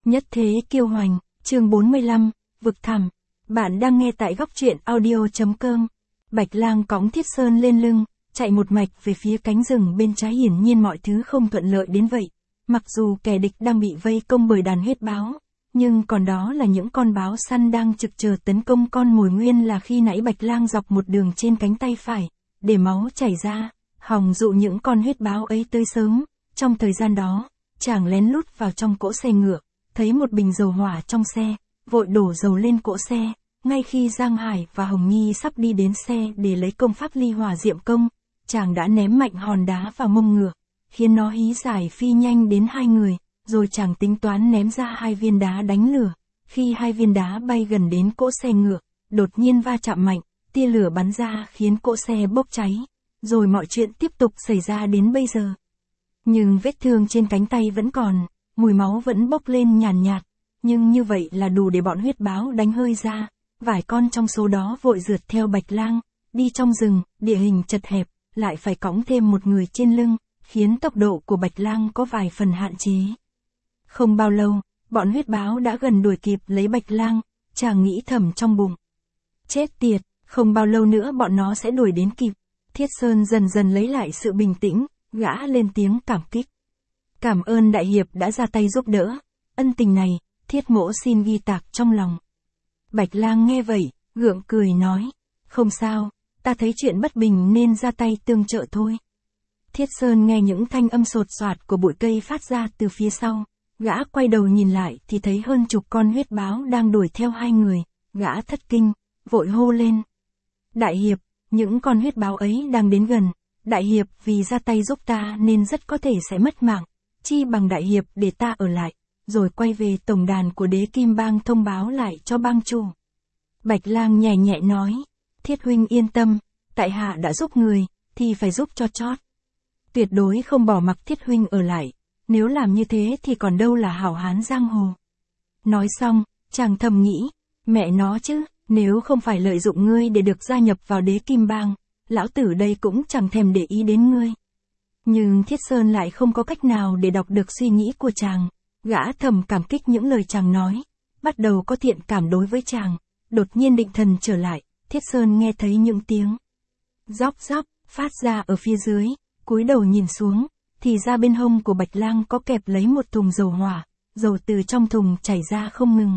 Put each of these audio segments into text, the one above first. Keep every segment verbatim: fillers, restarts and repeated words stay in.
Nhất thế kiêu hoành, chương bốn mươi lăm, vực thẳm. Bạn đang nghe tại góc truyện audio.com. Bạch Lang cõng Thiết Sơn lên lưng, chạy một mạch về phía cánh rừng bên trái, hiển nhiên mọi thứ không thuận lợi đến vậy. Mặc dù kẻ địch đang bị vây công bởi đàn huyết báo, nhưng còn đó là những con báo săn đang trực chờ tấn công con mồi. Nguyên là khi nãy Bạch Lang dọc một đường trên cánh tay phải, để máu chảy ra, hòng dụ những con huyết báo ấy tới sớm. Trong thời gian đó, chàng lén lút vào trong cỗ xe ngựa, thấy một bình dầu hỏa trong xe, vội đổ dầu lên cỗ xe. Ngay khi Giang Hải và Hồng Nhi sắp đi đến xe để lấy công pháp ly hỏa diệm công, chàng đã ném mạnh hòn đá vào mông ngựa, khiến nó hí giải phi nhanh đến hai người, rồi chàng tính toán ném ra hai viên đá đánh lửa. Khi hai viên đá bay gần đến cỗ xe ngựa, đột nhiên va chạm mạnh, tia lửa bắn ra khiến cỗ xe bốc cháy, rồi mọi chuyện tiếp tục xảy ra đến bây giờ. Nhưng vết thương trên cánh tay vẫn còn, mùi máu vẫn bốc lên nhàn nhạt, nhạt, nhưng như vậy là đủ để bọn huyết báo đánh hơi ra. Vài con trong số đó vội rượt theo Bạch Lang, đi trong rừng, địa hình chật hẹp, lại phải cõng thêm một người trên lưng, khiến tốc độ của Bạch Lang có vài phần hạn chế. Không bao lâu, bọn huyết báo đã gần đuổi kịp lấy Bạch Lang, chàng nghĩ thầm trong bụng. Chết tiệt, không bao lâu nữa bọn nó sẽ đuổi đến kịp. Thiết Sơn dần dần lấy lại sự bình tĩnh, gã lên tiếng cảm kích. Cảm ơn đại hiệp đã ra tay giúp đỡ, ân tình này, Thiết mỗ xin ghi tạc trong lòng. Bạch Lang nghe vậy, gượng cười nói, không sao, ta thấy chuyện bất bình nên ra tay tương trợ thôi. Thiết Sơn nghe những thanh âm sột soạt của bụi cây phát ra từ phía sau, gã quay đầu nhìn lại thì thấy hơn chục con huyết báo đang đuổi theo hai người, gã thất kinh, vội hô lên. Đại hiệp, những con huyết báo ấy đang đến gần, đại hiệp vì ra tay giúp ta nên rất có thể sẽ mất mạng, chi bằng đại hiệp để ta ở lại, rồi quay về tổng đàn của đế Kim Bang thông báo lại cho bang chủ. Bạch Lang nhẹ nhẹ nói, Thiết huynh yên tâm, tại hạ đã giúp người, thì phải giúp cho chót. Tuyệt đối không bỏ mặc Thiết huynh ở lại, nếu làm như thế thì còn đâu là hảo hán giang hồ. Nói xong, chàng thầm nghĩ, mẹ nó chứ, nếu không phải lợi dụng ngươi để được gia nhập vào đế Kim Bang, lão tử đây cũng chẳng thèm để ý đến ngươi. Nhưng Thiết Sơn lại không có cách nào để đọc được suy nghĩ của chàng. Gã thầm cảm kích những lời chàng nói, bắt đầu có thiện cảm đối với chàng. Đột nhiên định thần trở lại, Thiết Sơn nghe thấy những tiếng róc róc phát ra ở phía dưới, cúi đầu nhìn xuống, thì ra bên hông của Bạch Lang có kẹp lấy một thùng dầu hỏa, dầu từ trong thùng chảy ra không ngừng.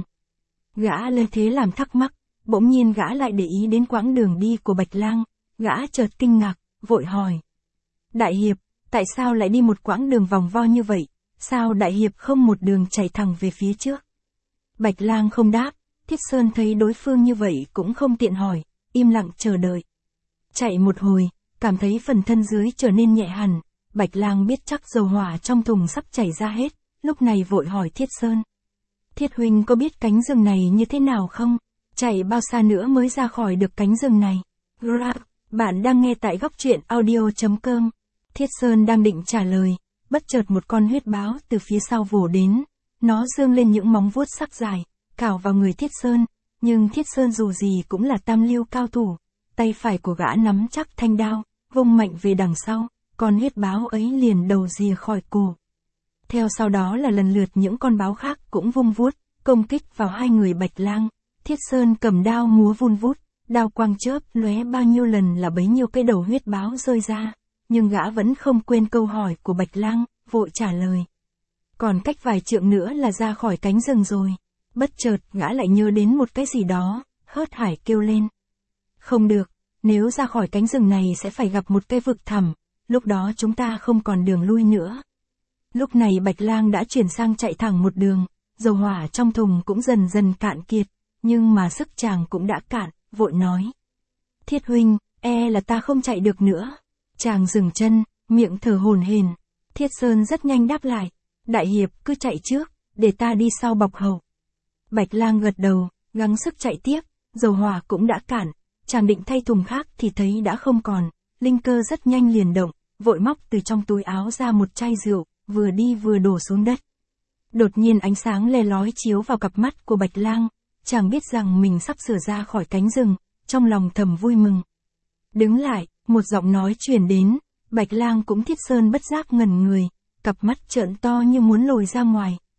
Gã lên thế làm thắc mắc, bỗng nhiên gã lại để ý đến quãng đường đi của Bạch Lang, gã chợt kinh ngạc, vội hỏi. Đại hiệp, tại sao lại đi một quãng đường vòng vo như vậy? Sao đại hiệp không một đường chạy thẳng về phía trước? Bạch Lang không đáp, Thiết Sơn thấy đối phương như vậy cũng không tiện hỏi, im lặng chờ đợi. Chạy một hồi, cảm thấy phần thân dưới trở nên nhẹ hẳn, Bạch Lang biết chắc dầu hỏa trong thùng sắp chảy ra hết, lúc này vội hỏi Thiết Sơn. Thiết huynh có biết cánh rừng này như thế nào không? Chạy bao xa nữa mới ra khỏi được cánh rừng này? Gra, bạn đang nghe tại góc truyện audio.com. Thiết Sơn đang định trả lời, bất chợt một con huyết báo từ phía sau vồ đến, nó giương lên những móng vuốt sắc dài, cào vào người Thiết Sơn, nhưng Thiết Sơn dù gì cũng là tam lưu cao thủ, tay phải của gã nắm chắc thanh đao, vung mạnh về đằng sau, con huyết báo ấy liền đầu rìa khỏi cổ. Theo sau đó là lần lượt những con báo khác cũng vung vuốt, công kích vào hai người Bạch Lang. Thiết Sơn cầm đao múa vun vút, đao quang chớp lóe bao nhiêu lần là bấy nhiêu cái đầu huyết báo rơi ra, nhưng gã vẫn không quên câu hỏi của Bạch Lang, vội trả lời. Còn cách vài trượng nữa là ra khỏi cánh rừng rồi. Bất chợt gã lại nhớ đến một cái gì đó, hớt hải kêu lên. Không được, nếu ra khỏi cánh rừng này sẽ phải gặp một cái vực thẳm, lúc đó chúng ta không còn đường lui nữa. Lúc này Bạch Lang đã chuyển sang chạy thẳng một đường, dầu hỏa trong thùng cũng dần dần cạn kiệt, nhưng mà sức chàng cũng đã cạn, vội nói. Thiết huynh, e là ta không chạy được nữa. Chàng dừng chân, miệng thở hổn hển. Thiết Sơn rất nhanh đáp lại, đại hiệp cứ chạy trước, để ta đi sau bọc hậu. Bạch Lang gật đầu, gắng sức chạy tiếp, dầu hỏa cũng đã cạn, chàng định thay thùng khác thì thấy đã không còn, linh cơ rất nhanh liền động, vội móc từ trong túi áo ra một chai rượu, vừa đi vừa đổ xuống đất. Đột nhiên ánh sáng le lói chiếu vào cặp mắt của Bạch Lang, chàng biết rằng mình sắp sửa ra khỏi cánh rừng, trong lòng thầm vui mừng. Đứng lại, một giọng nói truyền đến, Bạch Lang cũng Thiết Sơn bất giác ngẩn người, cặp mắt trợn to như muốn lồi ra ngoài,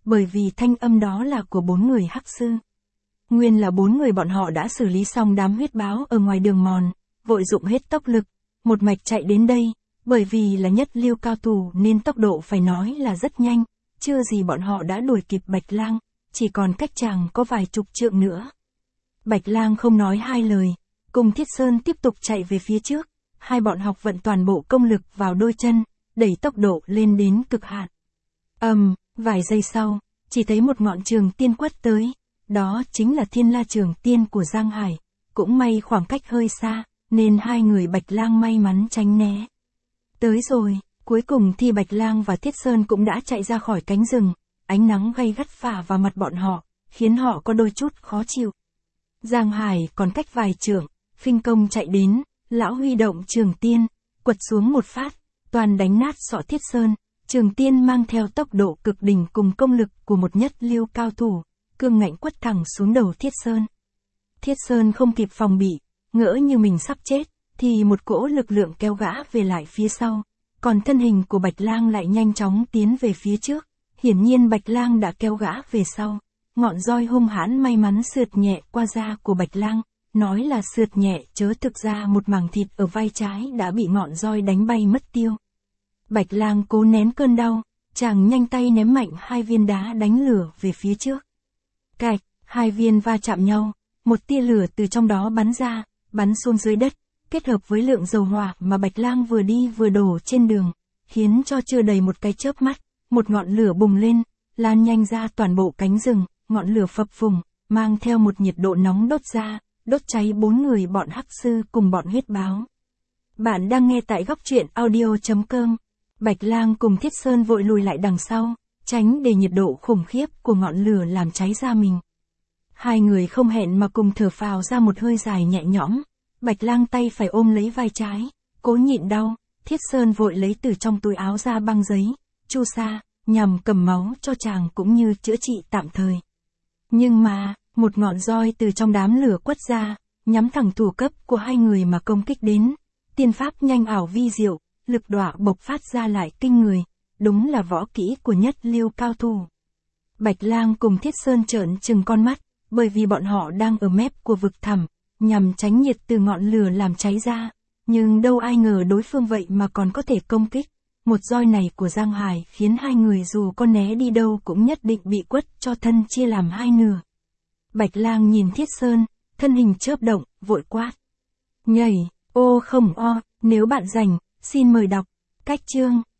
bởi vì thanh âm đó là của bốn người hắc sư. Nguyên là bốn người bọn họ đã xử lý xong đám huyết báo ở ngoài đường mòn, vội dụng hết tốc lực, một mạch chạy đến đây, bởi vì là nhất lưu cao thủ nên tốc độ phải nói là rất nhanh, chưa gì bọn họ đã đuổi kịp Bạch Lang, chỉ còn cách chàng có vài chục trượng nữa. Bạch Lang không nói hai lời, cùng Thiết Sơn tiếp tục chạy về phía trước, hai bọn học vận toàn bộ công lực vào đôi chân, đẩy tốc độ lên đến cực hạn. Ầm, um, vài giây sau, chỉ thấy một ngọn trường tiên quất tới, đó chính là Thiên La Trường Tiên của Giang Hải, cũng may khoảng cách hơi xa, nên hai người Bạch Lang may mắn tránh né. Tới rồi, cuối cùng thì Bạch Lang và Thiết Sơn cũng đã chạy ra khỏi cánh rừng, ánh nắng gay gắt phả vào mặt bọn họ, khiến họ có đôi chút khó chịu. Giang Hải còn cách vài trượng, khinh công chạy đến, lão huy động Trường Tiên, quật xuống một phát, toàn đánh nát sọ Thiết Sơn. Trường Tiên mang theo tốc độ cực đỉnh cùng công lực của một nhất lưu cao thủ, cương ngạnh quất thẳng xuống đầu Thiết Sơn. Thiết Sơn không kịp phòng bị, ngỡ như mình sắp chết, thì một cỗ lực lượng kéo gã về lại phía sau, còn thân hình của Bạch Lang lại nhanh chóng tiến về phía trước, hiển nhiên Bạch Lang đã kéo gã về sau. Ngọn roi hung hãn may mắn sượt nhẹ qua da của Bạch Lang, nói là sượt nhẹ chớ thực ra một mảng thịt ở vai trái đã bị ngọn roi đánh bay mất tiêu. Bạch Lang cố nén cơn đau, chàng nhanh tay ném mạnh hai viên đá đánh lửa về phía trước. Cạch, hai viên va chạm nhau, một tia lửa từ trong đó bắn ra, bắn xuống dưới đất, kết hợp với lượng dầu hỏa mà Bạch Lang vừa đi vừa đổ trên đường, khiến cho chưa đầy một cái chớp mắt, một ngọn lửa bùng lên, lan nhanh ra toàn bộ cánh rừng, ngọn lửa phập phùng, mang theo một nhiệt độ nóng đốt ra, đốt cháy bốn người bọn hắc sư cùng bọn huyết báo. Bạn đang nghe tại góc truyện audio chấm com. Bạch Lang cùng Thiết Sơn vội lùi lại đằng sau, tránh để nhiệt độ khủng khiếp của ngọn lửa làm cháy da mình. Hai người không hẹn mà cùng thở phào ra một hơi dài nhẹ nhõm. Bạch Lang tay phải ôm lấy vai trái, cố nhịn đau. Thiết Sơn vội lấy từ trong túi áo ra băng giấy, chu sa, nhằm cầm máu cho chàng cũng như chữa trị tạm thời. Nhưng mà, một ngọn roi từ trong đám lửa quất ra, nhắm thẳng thủ cấp của hai người mà công kích đến. Tiên pháp nhanh ảo vi diệu, lực đọa bộc phát ra lại kinh người, đúng là võ kỹ của nhất lưu cao thủ. Bạch Lang cùng Thiết Sơn trợn trừng con mắt, bởi vì bọn họ đang ở mép của vực thẳm, nhằm tránh nhiệt từ ngọn lửa làm cháy ra, nhưng đâu ai ngờ đối phương vậy mà còn có thể công kích. Một roi này của Giang Hải khiến hai người dù có né đi đâu cũng nhất định bị quất cho thân chia làm hai nửa. Bạch Lang nhìn Thiết Sơn, thân hình chớp động, vội quát. Nhảy, ô không o, nếu bạn rảnh, xin mời đọc. Cách chương.